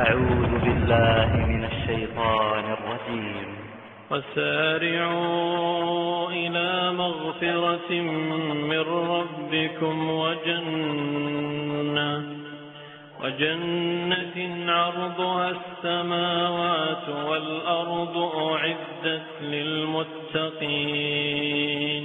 أعوذ بالله من الشيطان الرجيم. وسارعوا إلى مغفرة من ربكم وجنة عرضها السماوات والأرض أعدت للمتقين.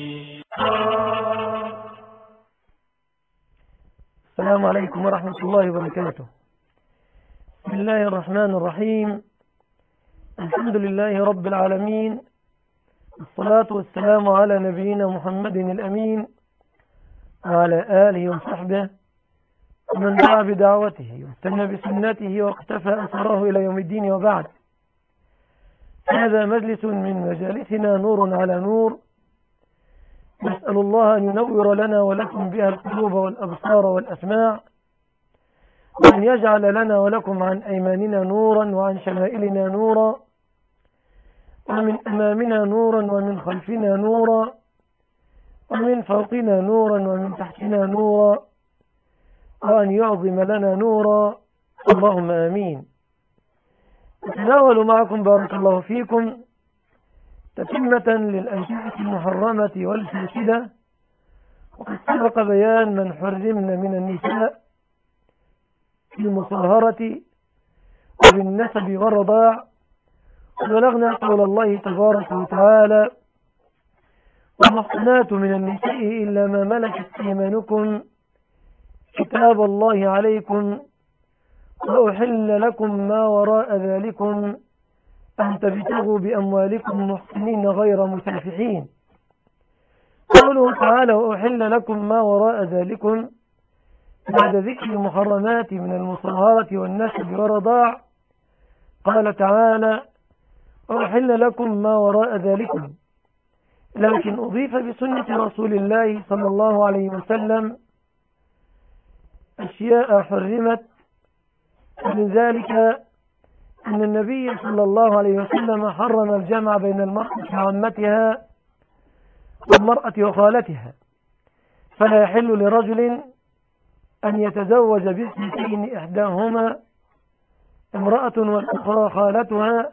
السلام عليكم ورحمة الله وبركاته. بسم الله الرحمن الرحيم. الحمد لله رب العالمين، الصلاة والسلام على نبينا محمد الأمين وعلى آله وصحبه ومن دعا بدعوته واستنى بسنته واقتفى أثره إلى يوم الدين، وبعد. هذا مجلس من مجالسنا نور على نور، نسأل الله أن ينور لنا ولكم بها القلوب والأبصار والأسماع، وأن يجعل لنا ولكم عن أيماننا نورا وعن شمائلنا نورا ومن أمامنا نورا ومن خلفنا نورا ومن فوقنا نورا ومن تحتنا نورا، وأن يعظم لنا نورا، اللهم آمين. أتناول معكم بارك الله فيكم تتمة للأنكحة المحرمة والفاسدة، وقد سبق بيان من حرمن من النساء في المصاهرة وبالنسب والرضاع، وبلغنا قول الله تبارك وتعالى: والمحصنات من النساء إلا ما ملكت أيمانكم كتاب الله عليكم وأحل لكم ما وراء ذلكم أن تبتغوا بأموالكم محصنين غير مسافحين. قوله تعالى: وأحل لكم ما وراء ذلكم، بعد ذكر المحرمات من المصاهرة والنسب والرضاع قال تعالى: وأحل لكم ما وراء ذلكم، لكن أضيف بسنة رسول الله صلى الله عليه وسلم أشياء حرمت. من ذلك أن النبي صلى الله عليه وسلم حرم الجمع بين المرأة وعمتها والمرأة وخالتها، فلا يحل لرجل أن يتزوج باثنتين إحداهما امرأة والأخرى خالتها،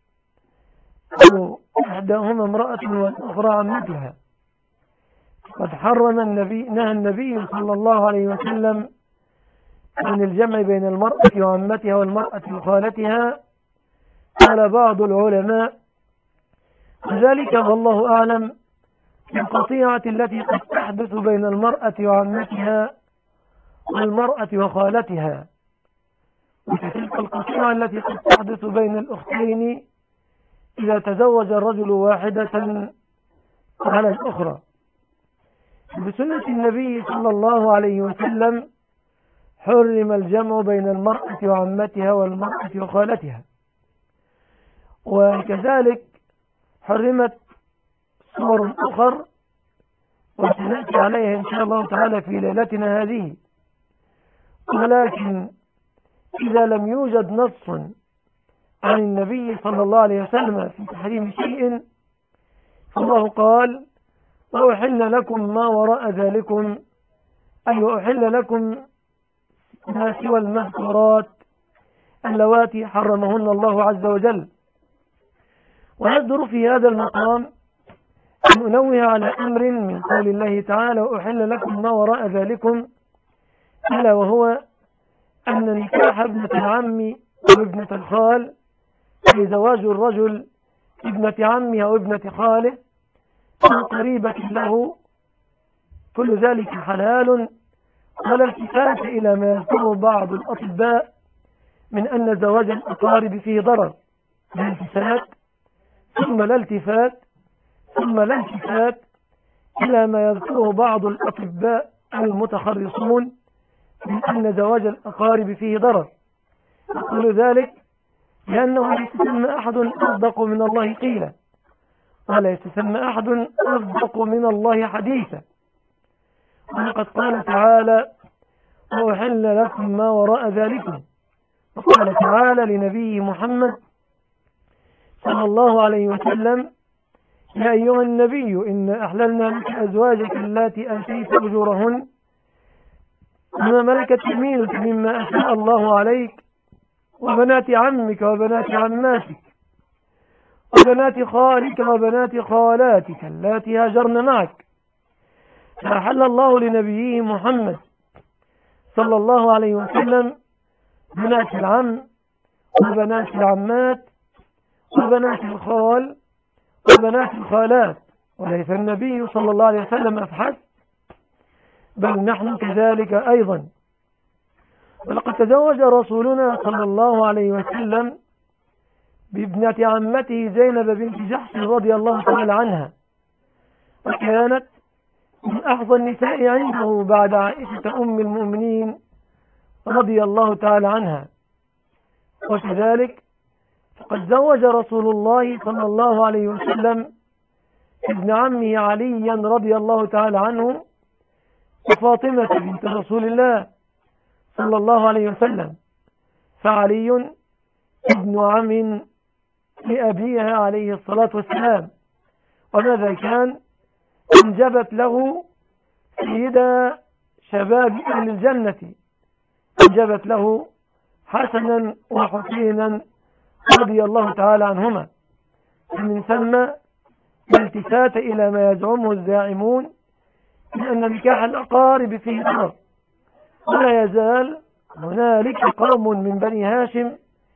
أو إحداهما امرأة والأخرى عمتها. قد نهى النبي صلى الله عليه وسلم عن الجمع بين المرأة وعمتها والمرأة وخالتها. قال بعض العلماء: وذلك والله أعلم القطيعة التي قد تحدث بين المرأة وعمتها والمرأة وخالتها، وتلك القطيعة التي قد تحدث بين الأختين إذا تزوج الرجل واحدة على الأخرى. بسنة النبي صلى الله عليه وسلم حرم الجمع بين المرأة وعمتها والمرأة وخالتها، وكذلك حرمت صور أخر وسنأتي عليها إن شاء الله تعالى في ليلتنا هذه. ولكن إذا لم يوجد نص عن النبي صلى الله عليه وسلم في تحريم شيء، فالله قال: وأحل لكم ما وراء ذلكم، أي وأحل لكم ما سوى المذكورات اللواتي حرمهن الله عز وجل. ونذكر في هذا المقام أن ننوه على أمر من قول الله تعالى: وأحل لكم ما وراء ذلكم، ألا وهو أن نكاح ابنة العم وابنة الخال، أي زواج الرجل ابنة عمه أو ابنة خاله أو قريبة له، كل ذلك حلال، ولا التفات إلى ما يذكره بعض الأطباء من أن زواج الأقارب فيه ضرر. لا التفات ثم لا التفات ثم لا التفات إلى ما يذكره بعض الأطباء المتخرصون من أن زواج الأقارب فيه ضرر. يقول ذلك لأنه لا يتسمى أحد أصدق من الله قيلا، ولا يتسمى أحد أصدق من الله حديثا. وقد قال تعالى: وأحل لكم ما وراء ذلكم. وقال تعالى لنبي محمد صلى الله عليه وسلم: يا أيها النبي إنا أحللنا لك أزواجك اللاتي آتيت أجورهن وما ملكت يمينك مما أفاء الله عليك، وبنات عمك وبنات عماتك وبنات خالك وبنات خالاتك اللاتي هاجرن معك. فأحل الله لنبيه محمد صلى الله عليه وسلم بنات العم وبنات العمات وبنات الخال وبنات الخالات. وليس النبي صلى الله عليه وسلم أفحسب، بل نحن كذلك أيضا. ولقد تزوج رسولنا صلى الله عليه وسلم بابنة عمته زينب بنت جحش رضي الله تعالى عنها، وكانت من أحظى النساء عنده بعد عائشة أم المؤمنين رضي الله تعالى عنها. وكذلك فقد زوج رسول الله صلى الله عليه وسلم ابن عمه عليا رضي الله تعالى عنه وفاطمة بنت رسول الله صلى الله عليه وسلم، فعلي ابن عم لأبيها عليه الصلاة والسلام. وماذا كان؟ أنجبت له سيدة شباب أهل الجنة، أنجبت له حسنا وحسينا رضي الله تعالى عنهما. ومن ثم الالتفات إلى ما يزعمه الزاعمون من أن نكاح الأقارب فيه ضرر، ولا يزال هنالك قوم من بني هاشم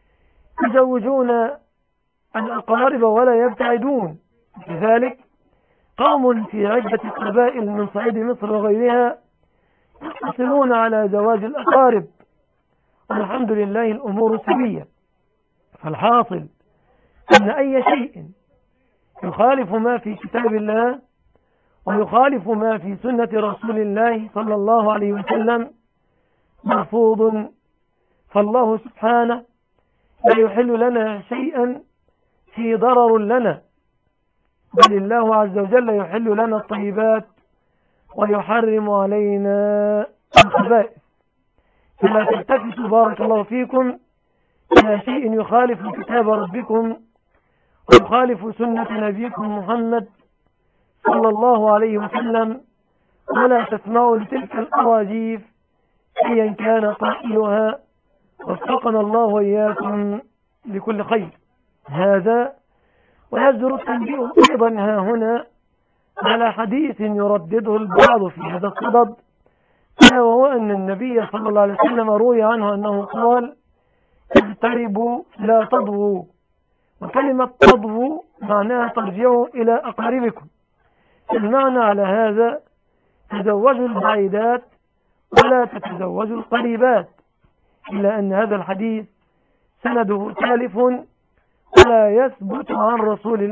يزوجون الأقارب ولا يبتعدون، كذلك قوم في عدة قبائل من صعيد مصر وغيرها يقتصرون على زواج الأقارب، والحمد لله الأمور سوية. فالحاصل أن أي شيء يخالف ما في كتاب الله ويخالف ما في سنة رسول الله صلى الله عليه وسلم مرفوض. فالله سبحانه لا يحل لنا شيئا فيه ضرر لنا، بل الله عز وجل يحل لنا الطيبات ويحرم علينا الخبائث. فلا تلتفتوا بارك الله فيكم إلى شيء يخالف كتاب ربكم ويخالف سنة نبيكم محمد صلى الله عليه وسلم، ولا تسمعوا لتلك الأراجيف أيا كان قائلها، وفقنا الله وإياكم لكل خير. هذا ويجدر التنبيه أيضا ها هنا على حديث يردده البعض في هذا الصدد، وهو أن النبي صلى الله عليه وسلم روي عنه أنه قال: اقتربوا لا تضووا. وكلمة تضووا معناها ترجعوا إلى أقاربكم. المعنى على هذا: تزوجوا البعيدات ولا تتزوجوا القريبات. إلا أن هذا الحديث سنده تالف ولا يثبت عن رسول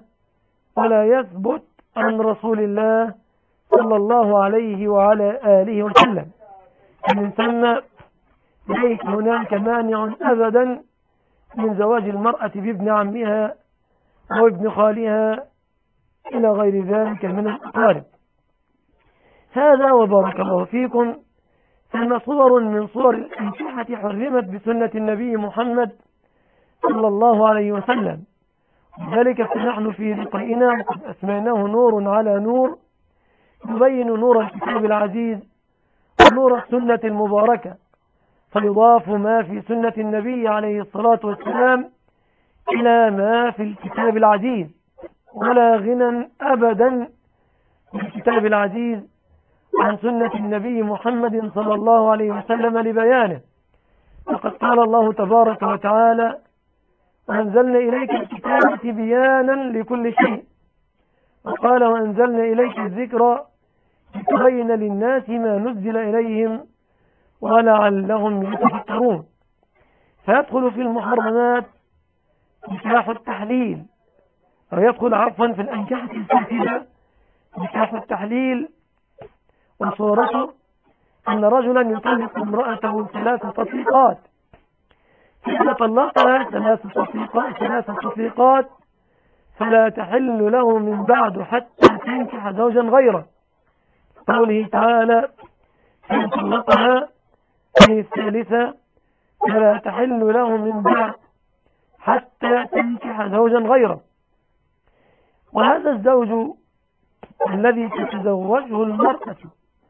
الله صلى الله عليه وعلى آله وسلم. من ثم ليس هناك مانع أبدا من زواج المرأة بابن عمها أو ابن خالها إلى غير ذلك من الأقارب. هذا وبارك الله فيكم. ثم صور من صور الأنكحة حرمت بسنة النبي محمد صلى الله عليه وسلم، لذلك فنحن في لقائنا وقد أسميناه نور على نور يبين نور الكتاب العزيز ونور السنة المباركة، فيضاف ما في سنة النبي عليه الصلاة والسلام إلى ما في الكتاب العزيز، ولا غنى أبدا بالكتاب العزيز عن سنة النبي محمد صلى الله عليه وسلم لبيانه. وقد قال الله تبارك وتعالى: وأنزلنا إليك الكتاب تبيانا لكل شيء. وقال: وأنزلنا إليك الذكر لتبين للناس ما نزل إليهم ولعلهم يتفكرون. فيدخل في المحرمات نكاح التحليل، أو يدخل عفوا في الأنكحة الفاسدة نكاح التحليل، وصورته أن رجلا يطلق امرأته 3 تطليقات، فإذا طلقها 3 تطليقات فلا تحل له من بعد حتى تنكح زوجا غيره. قوله تعالى: فإن طلقها في الثالثة فلا تحل له من بعد حتى تنكح زوجا غيره. وهذا الزوج الذي تتزوجه المرأة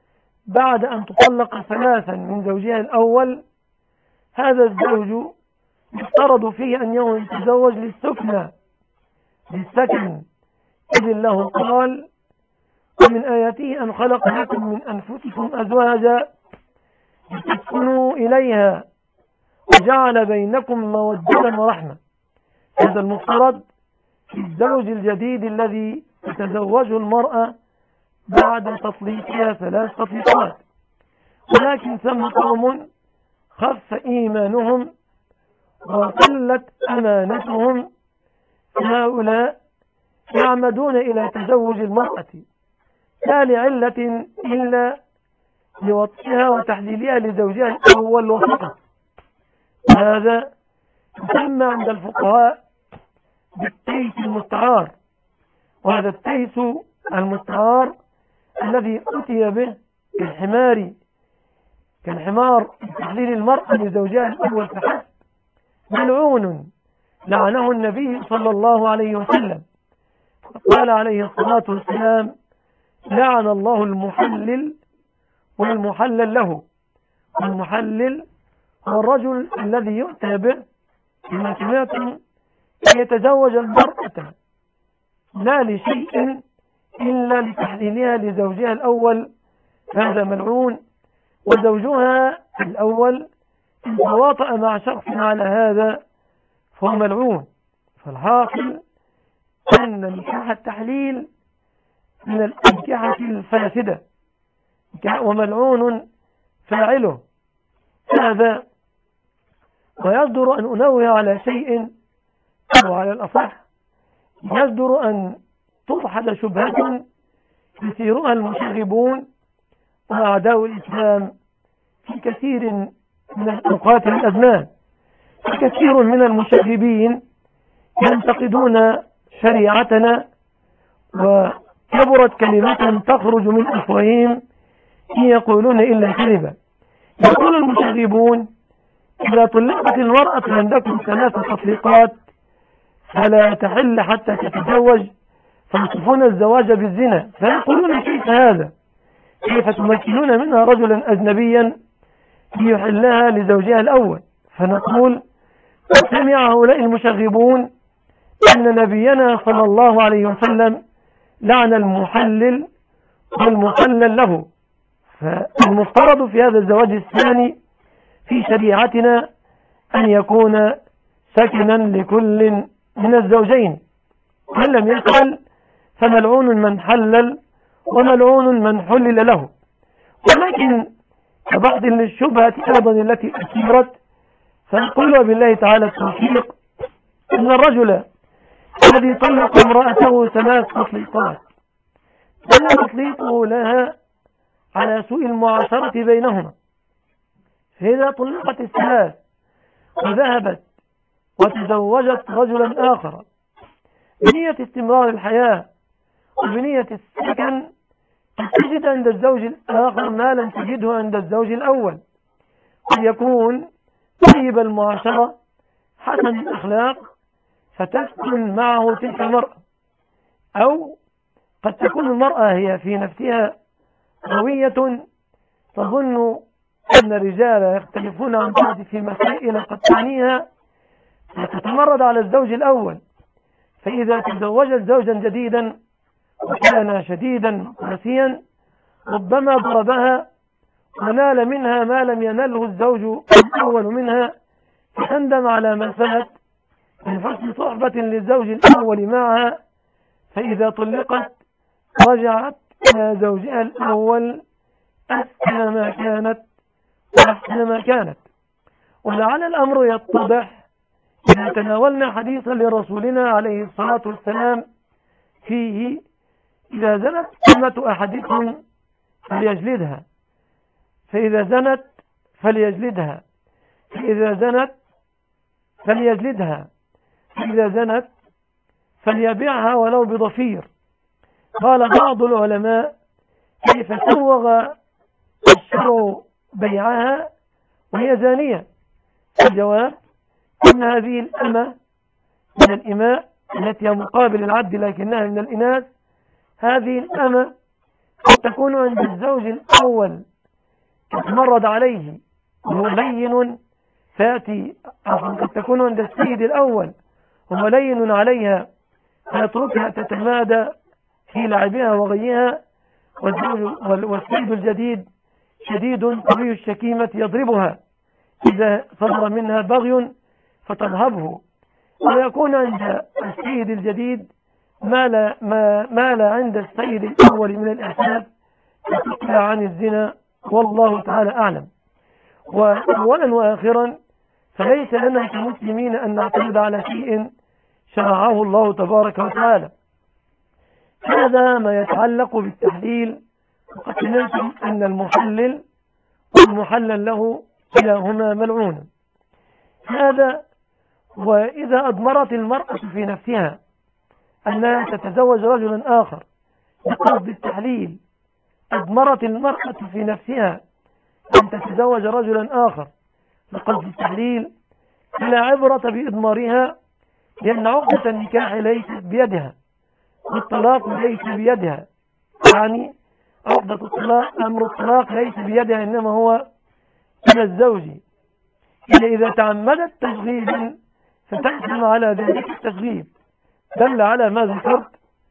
بعد أن تطلق 3 من زوجها الأول، هذا الزوج يفترض فيه أن يتزوج للسكن، إذ الله قال: ومن آياته أن خلق لكم من أنفسكم أزواجا لتسكنوا إليها وجعل بينكم مودة ورحمة. هذا المفترض في الزوج الجديد الذي تتزوجه المرأة بعد تطليقها 3 تطليقات، ولكن ثم قوم خف إيمانهم وقلت أمانتهم، هؤلاء يعمدون إلى تزوج المرأة لا لعلة إلا لوطئها وتحليلها لزوجها الأول وفقط. هذا يسمى عند الفقهاء بالتيس المستعار، وهذا التيس المستعار الذي أتي به كالحمار تحليل المرأة لزوجها الأول فحسب، ملعون لعنه النبي صلى الله عليه وسلم، قال عليه الصلاة والسلام: لعن الله المحلل والمحلل له. المحلل هو الرجل الذي يؤتى به بما سمعتم يتزوج المرأة لا لشيء إلا لتحليلها لزوجها الأول، هذا ملعون، وزوجها الأول إن تواطأ مع شخص على هذا فهو ملعون. فالحاصل أن نكاح التحليل من الأنكحة الفاسدة وملعون فاعله هذا. ويصدر أن أنوه على شيء، أو على الأصح يصدر أن تضحد شبهة يثيرها المشاغبون وأعداء الإسلام في كثير من الأوقات والأزمان. كثير من المشاغبين ينتقدون شريعتنا وكبرت كلمة تخرج من أفواههم إن يقولون إلا كذبا. يقول المشاغبون: إذا طلقت المرأة عندكم 3 تطليقات فلا تحل حتى تتزوج، فيصفون الزواج بالزنا. فيقولون: كيف هذا؟ كيف تمكنون منها رجلا أجنبيا ليحلها لزوجها الأول؟ فنقول: سمع هؤلاء المشاغبون أن نبينا صلى الله عليه وسلم لعن المحلل والمحلل له، فالمفترض في هذا الزواج الثاني في شريعتنا أن يكون سكنا لكل من الزوجين، وإن لم يفعل فملعون من حلل وملعون من حلل له. ولكن كبعض للشبهة أيضا التي أثيرت، فنقول بالله تعالى التوفيق أن الرجل الذي طلق امرأته 3 تطليقات دل تطليقه لها على سوء المعاشرة بينهما، فإذا طلقت 3 وذهبت وتزوجت رجلا آخر بنية استمرار الحياة وبنية السكن، تجد عند الزوج الآخر ما لم تجده عند الزوج الأول، قد يكون طيب المعاشرة حسن الأخلاق فتسكن معه تلك المرأة، أو قد تكون المرأة هي في نفسها قوية تظن أن الرجال يختلفون عن بعض في مسائل قد تعنيها فتتمرد على الزوج الأول، فإذا تزوجت زوجا جديدا وكان شديدا قاسيا ربما ضربها ونال منها ما لم ينله الزوج الأول منها، فتندم على ما فات من حسن صحبة للزوج الأول معها، فإذا طلقت رجعت إلى زوجها الأول أسكن ما كانت وأحسن ما كانت. ولعل الأمر يتضح إذا تناولنا حديثا لرسولنا عليه الصلاة والسلام فيه: إذا زنت أمة أحدكم فليجلدها، فإذا زنت فليجلدها، فإذا زنت فليجلدها، فإذا زنت فليبيعها ولو بضفير. قال بعض العلماء: كيف سوغ الشرع بيعها وهي زانية؟ الجواب: أن هذه الأمة من الإماء التي هي مقابل العبد لكنها من الإناث، هذه الأمة قد تكون عند الزوج الأول تتمرد عليه وهو لين فيأتي قد تكون عند السيد الأول وهو لين عليها فيتركها تتمادى في لعبها وغيها، والسيد الجديد شديد قوي الشكيمة يضربها إذا صدر منها بغي فتذهبه، ويكون عند السيد الجديد ما لا عند السيد الأول من الإحساس فتقلع عن الزنا، والله تعالى أعلم. وأولا وآخرا فليس لنا كمسلمين أن نعتمد على شيء شرعه الله تبارك وتعالى. هذا ما يتعلق بالتحليل، وقد سمعتم أن المحلل والمحلل له كلاهما ملعون. هذا وإذا أضمرت المرأة في نفسها أنها تتزوج رجلا آخر بقصد التحليل، أضمرت المرأة في نفسها أن تتزوج رجلا آخر بقصد التحليل، فلا عبرة بإضمارها، لأن عقدة النكاح ليست بيدها والطلاق ليس بيدها. يعني عقدة الطلاق، أمر الطلاق ليس بيدها، إنما هو إلى الزوج. إذا تعمدت تشغيبا فتحكم على ذلك التشغيب. دل على ما ذكرت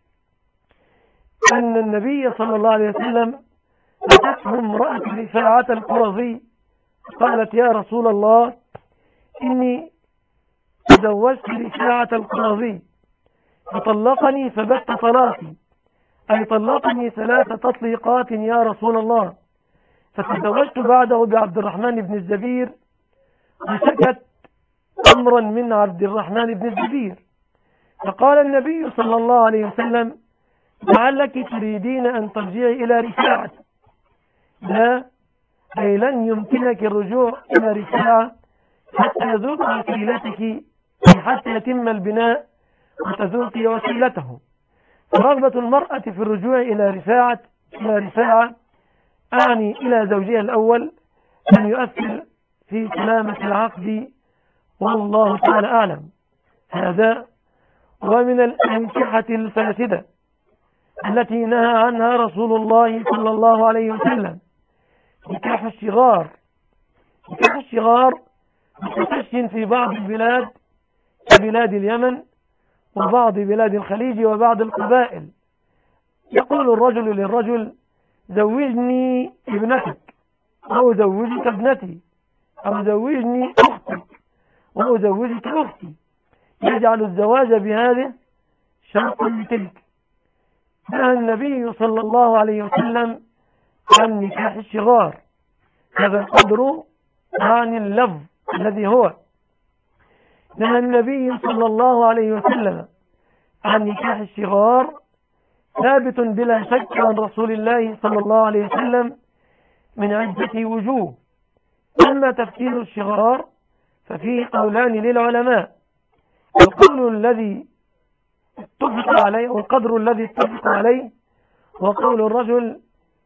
أن النبي صلى الله عليه وسلم أتته امرأة رفاعة القرظي قالت: يا رسول الله، إني تزوجت رفاعة القرظي فطلقني فبت طلاقي، أي طلقني 3 تطليقات يا رسول الله. فتزوجت بعده بعبد الرحمن بن الزبير، وشكت أمرا من عبد الرحمن بن الزبير، فقال النبي صلى الله عليه وسلم: لعلك تريدين أن ترجعي إلى رفاعة. لا، أي لن يمكنك الرجوع إلى رفاعة حتى يذوق وسيلتك، حتى يتم البناء وتذوقي وسيلته. فرغبة المرأة في الرجوع إلى رفاعة أعني إلى زوجها الأول أن يؤثر في سلامة العقد، والله تعالى أعلم. هذا ومن الأنكحة الفاسدة التي نهى عنها رسول الله صلى الله عليه وسلم نكاح الشغار. نكاح الشغار متفش في بعض البلاد كبلاد اليمن وبعض بلاد الخليج وبعض القبائل. يقول الرجل للرجل: زوجني ابنتك، أو زوجك ابنتي، أو زوجني أختك، وأزوجك أختي، يجعل الزواج بهذه شرطا لتلك. نهى النبي صلى الله عليه وسلم عن نكاح الشغار. هذا القدر عن اللفظ الذي هو نهى النبي صلى الله عليه وسلم عن نكاح الشغار، ثابت بلا شك عن رسول الله صلى الله عليه وسلم من عدة وجوه. أما تفسير الشغار ففيه قولان للعلماء: القول الذي اتفق عليه والقدر الذي اتفق عليه وقول الرجل: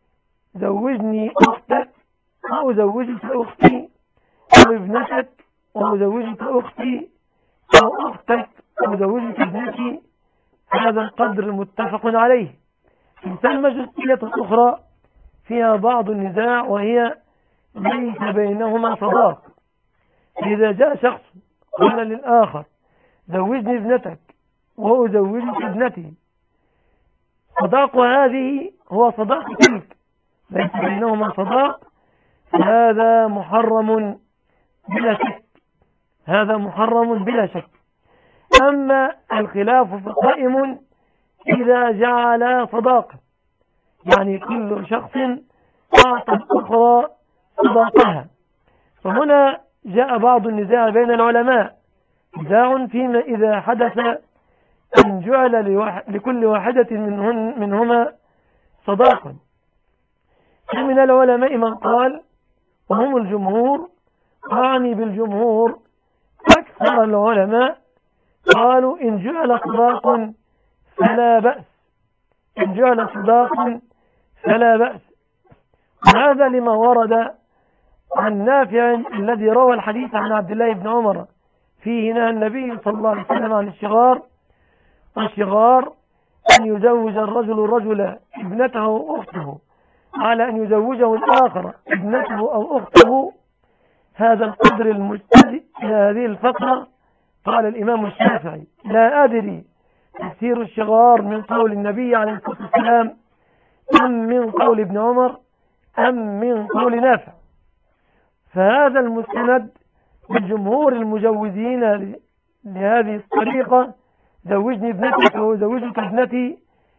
زوجني أختك، أو أزوجك أختي، أو ابنتك، أو أزوجك أختي، أو أختك، أو أزوجك ابنتي. هذا القدر متفق عليه. ثم جزئية أخرى فيها بعض النزاع، وهي ليس بينهما صداق. إذا جاء شخص قال للآخر: زوجني ابنتك وأزوجك ابنتي، صداق هذه هو صداق تلك، ليس بينهما صداق، هذا محرم بلا شك. هذا محرم بلا شك. أما الخلاف فقائم إذا جعل صداقة، يعني كل شخص أعطى الأخرى صداقها. فهنا جاء بعض النزاع بين العلماء، نزاع فيما إذا حدث أن جعل لكل واحدة منهما صداقا. فمن العلماء من قال، وهم الجمهور، أعني بالجمهور أكثر العلماء، قالوا: إن جعل صداق فلا بأس، إن جعل صداق فلا بأس. وهذا لما ورد عن نافع الذي روى الحديث عن عبد الله بن عمر فيه نهى النبي صلى الله عليه وسلم عن الشغار. والشغار أن يزوج الرجل ابنته أو أخته على أن يزوجه الآخر ابنته أو أخته هذا القدر المجتزئ إلى هذه الفقرة قال الإمام الشافعي: لا أدري تفسير الشغار من قول النبي عليه الصلاة والسلام أم من قول ابن عمر أم من قول نافع. فهذا المستند لجمهور المجوزين لهذه الطريقة: زوجني ابنتك وزوجك ابنتي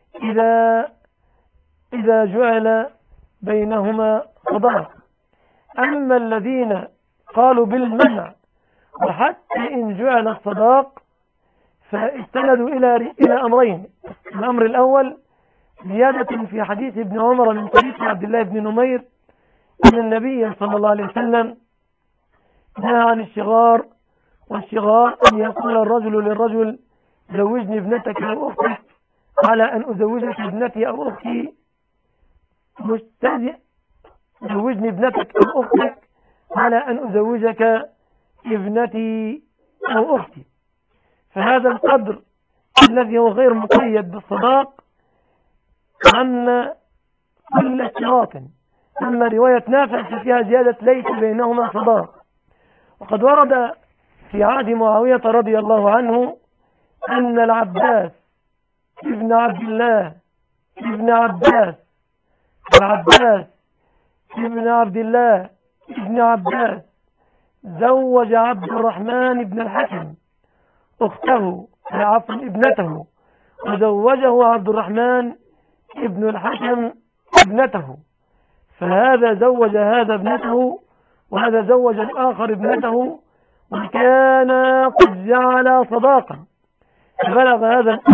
إذا جعل بينهما صداق. أما الذين قالوا بالمنع وحتى إن جعل الصداق فاستندوا إلى أمرين: الأمر الأول زيادة في حديث ابن عمر من طريق عبد الله بن نمير أن النبي صلى الله عليه وسلم نهى عن الشغار، والشغار أن يقول الرجل للرجل: زوجني ابنتك أو أختك، على أن أزوجك ابنتي أو أختي، مستهزئ: زوجني ابنتك أو أختك على أن أزوجك ابنتي أو أختي. فهذا القدر الذي هو غير مقيد بالصداق عم كل اشتراط. أما رواية نافع فيها زيادة ليس بينهما صداق. وقد ورد في عهد معاوية رضي الله عنه أن العباس ابن عبد الله ابن عباس ابن عبد الله ابن عباس زوج عبد الرحمن بن الحكم أخته ابنته، وزوجه عبد الرحمن ابن الحكم ابنته. فهذا زوج هذا ابنته وهذا زوج الآخر ابنته، وكان قد جعل صداقا. فبلغ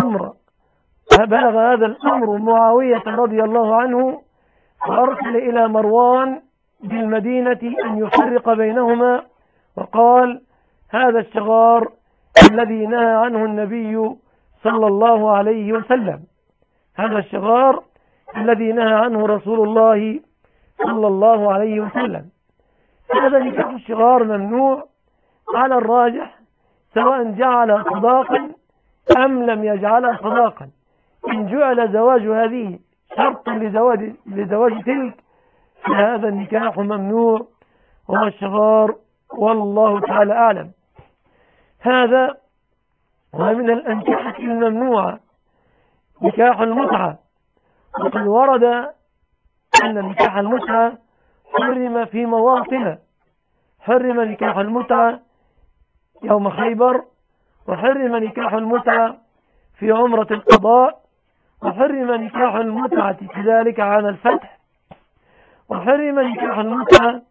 هذا الأمر معاوية رضي الله عنه، فأرسل إلى مروان بالمدينة أن يفرق بينهما، وقال: هذا الشغار الذي نهى عنه النبي صلى الله عليه وسلم، هذا الشغار الذي نهى عنه رسول الله صلى الله عليه وسلم. هذا نكاح الشغار ممنوع على الراجح، سواء جعل صداقا أم لم يجعل صداقا. إن جعل زواج هذه شرطا لزواج تلك فهذا النكاح ممنوع وهو الشغار، والله تعالى أعلم. هذا ومن الأنكحة الممنوعة نكاح المتعة. وقد ورد أن نكاح المتعة حرم في مواطن: حرم نكاح المتعة يوم خيبر، وحرم نكاح المتعة في عمرة القضاء، وحرم نكاح المتعة كذلك عام الفتح، وحرم نكاح المتعة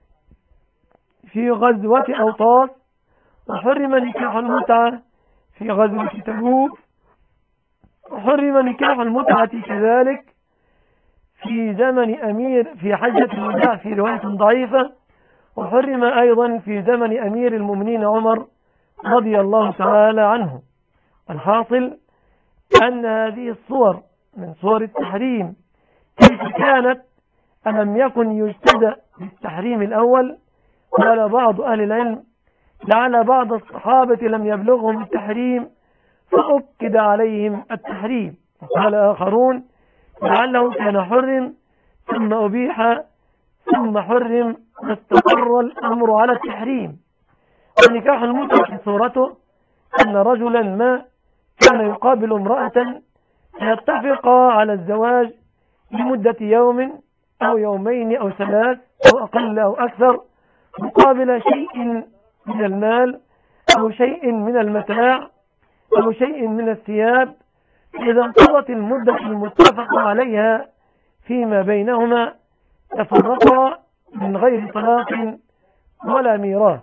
في غزوة أوطاس، وحرم نكاح المتعة في غزوة تبوك، وحرم نكاح المتعة كذلك في زمن في حجة الوداع في رواية ضعيفة، وحرم أيضا في زمن أمير المؤمنين عمر رضي الله تعالى عنه. الحاصل أن هذه الصور من صور التحريم كيف كانت ألم يكن يجتدى بالتحريم الأول. قال بعض أهل العلم: لعل بعض الصحابة لم يبلغهم التحريم فأكد عليهم التحريم. وقال آخرون: لعله كان حرم ثم أبيح ثم حرم واستقر الأمر على التحريم. ونكاح المتعة في صورته أن رجلا ما كان يقابل امرأة فيتفقا على الزواج لمدة يوم أو يومين أو 3 أو أقل أو أكثر، مقابل شيء من المال أو شيء من المتاع أو شيء من الثياب. إذا انقضت المدة المتفق عليها فيما بينهما تفرقا من غير طلاق ولا ميراث.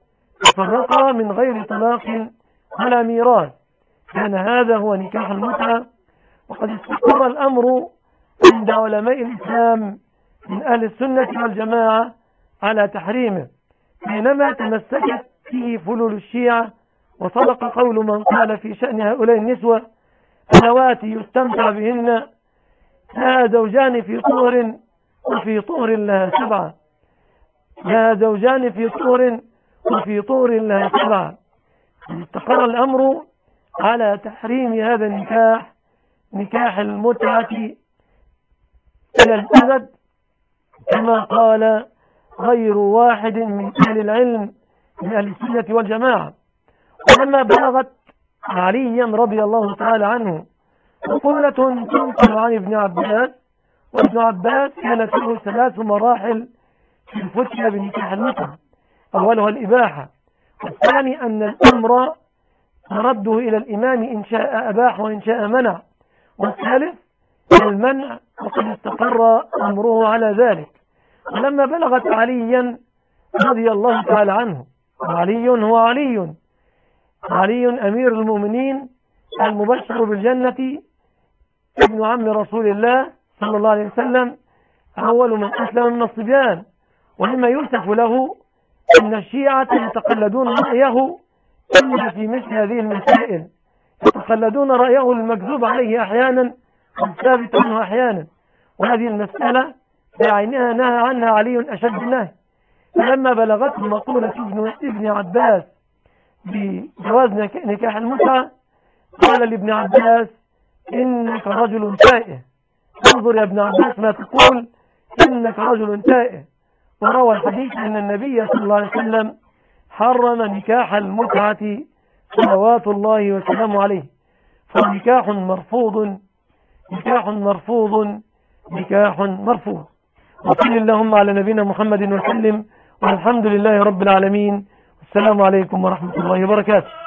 كان هذا هو نكاح المتعة. وقد استقر الأمر عند علماء الإسلام من أهل السنة والجماعة على تحريمه، بينما تمسكت فيه فلول الشيعة. وصدق قول من قال في شأن هؤلاء النسوة: اللواتي يستمتع بهن لها زوجان في طهر وفي طهر لها 7. لها زوجان في طهر وفي طهر لها 7. استقر الأمر على تحريم هذا النكاح، نكاح المتعة إلى الأبد، كما قال غير واحد من أهل العلم من أهل السنة والجماعة. ولما بلغت عليا رضي الله تعالى عنه مقولة تنقل عن ابن عباس، وابن عباس كانت له 3 مراحل في الفتية بنكاح المتعة: أولها الإباحة، والثاني أن الأمر مرده إلى الإمام إن شاء أباح وإن شاء منع، والثالث المنع وقد استقر أمره على ذلك. ولما بلغت عليا رضي الله تعالى عنه، وعلي هو علي أمير المؤمنين المبشر بالجنة ابن عم رسول الله صلى الله عليه وسلم، أول من أسلم من الصبيان. ومما يوصف له أن الشيعة يتقلدون رأيه إلا في مثل هذه المسائل، يتقلدون رأيه المكذوب عليه أحيانا والثابت عنه أحيانا، وهذه المسألة بعينها نهى عنها علي أشد النهي. فلما بلغته مقولة ابن عباس بجواز نكاح المتعة قال لابن عباس: إنك رجل تائه، انظر يا ابن عباس ما تقول، إنك رجل تائه. وروى الحديث أن النبي صلى الله عليه وسلم حرم نكاح المتعة صلوات الله وسلامه عليه، فنكاح مرفوض نكاح مرفوض نكاح مرفوض. وصل اللهم على نبينا محمد وسلم، والحمد لله رب العالمين. السلام عليكم ورحمة الله وبركاته.